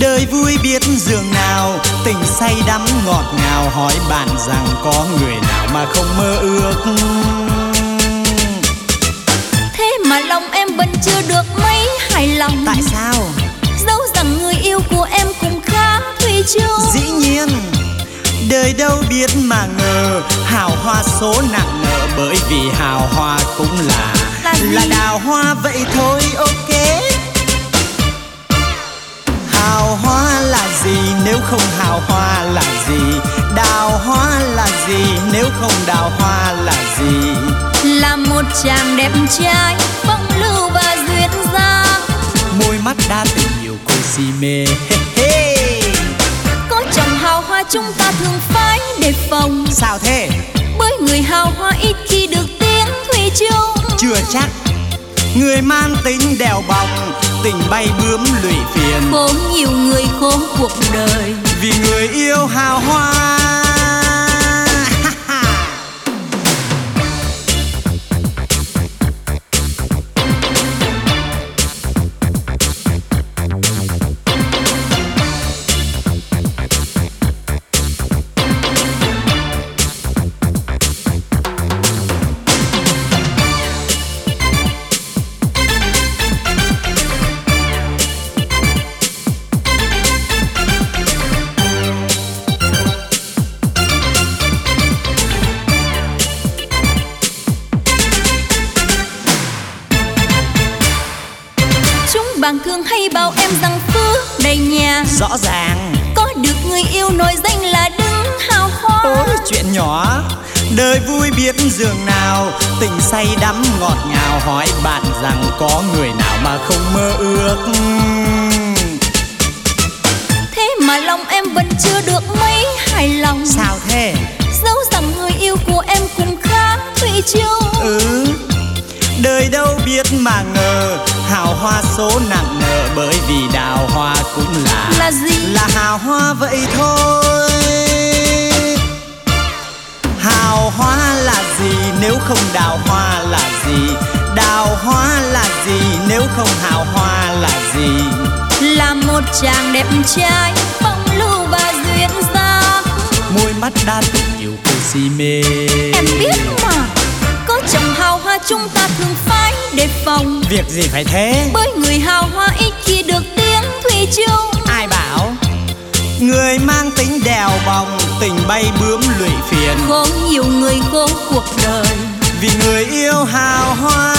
Đời vui biết giường nào, tình say đắm ngọt ngào. Hỏi bạn rằng có người nào mà không mơ ước. Thế mà lòng em vẫn chưa được mấy hài lòng. Tại sao? Dẫu rằng người yêu của em cũng khá thủy chung. Dĩ nhiên, đời đâu biết mà ngờ, hào hoa số nặng nợ. Bởi vì hào hoa cũng là đào hoa vậy thôi. Ok. Hào hoa là gì nếu không hào hoa là gì? Đào hoa là gì nếu không đào hoa là gì? Là một chàng đẹp trai phong lưu và duyên dáng. Môi mắt đã từng nhiều cô si mê. Có chồng hào hoa chúng ta thường phải đề phòng. Sao thế? Bởi người hào hoa ít khi được tiếng thủy chung. Chưa chắc. Người mang tính đèo bòng, tình bay bướm lụy phiền. Khổ nhiều người khổ cuộc đời vì người yêu hào hoa. Bạn thường hay bảo em rằng phước đầy nhà. Rõ ràng. Có được người yêu nổi danh là đứng hào hoa. Ôi chuyện nhỏ. Đời vui biết giường nào, tình say đắm ngọt ngào. Hỏi bạn rằng có người nào mà không mơ ước. Thế mà lòng em vẫn chưa được mấy hài lòng. Sao thế? Dẫu rằng người yêu của em cũng khá thủy chung. Đời đâu biết mà ngờ, hào hoa số nặng nợ. Bởi vì đào hoa cũng là gì? Là hào hoa vậy thôi. Hào hoa là gì nếu không đào hoa là gì? Đào hoa là gì nếu không hào hoa là gì? Là một chàng đẹp trai phong lưu và duyên dáng. Môi mắt đã từng nhiều cô si mê. Em biết mà. Có chồng hào hoa chúng ta thường phải đề phòng. Việc gì phải thế? Bởi người hào hoa ít khi được tiếng thủy chung. Ai bảo? Người mang tính đèo bòng, tình bay bướm lụy phiền. Khổ nhiều người khổ cuộc đời vì người yêu hào hoa.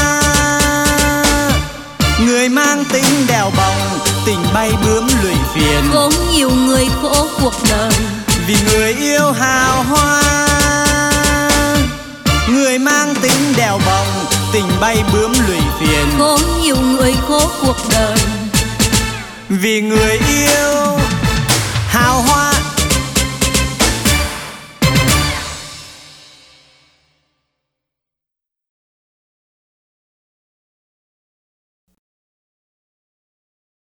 Người mang tính đèo bòng, tình bay bướm lụy phiền. Khổ nhiều người khổ cuộc đời vì người yêu hào hoa. Người mang tính đèo bòng, tình bay bướm lụy phiền. Khổ nhiều người khổ cuộc đời vì người yêu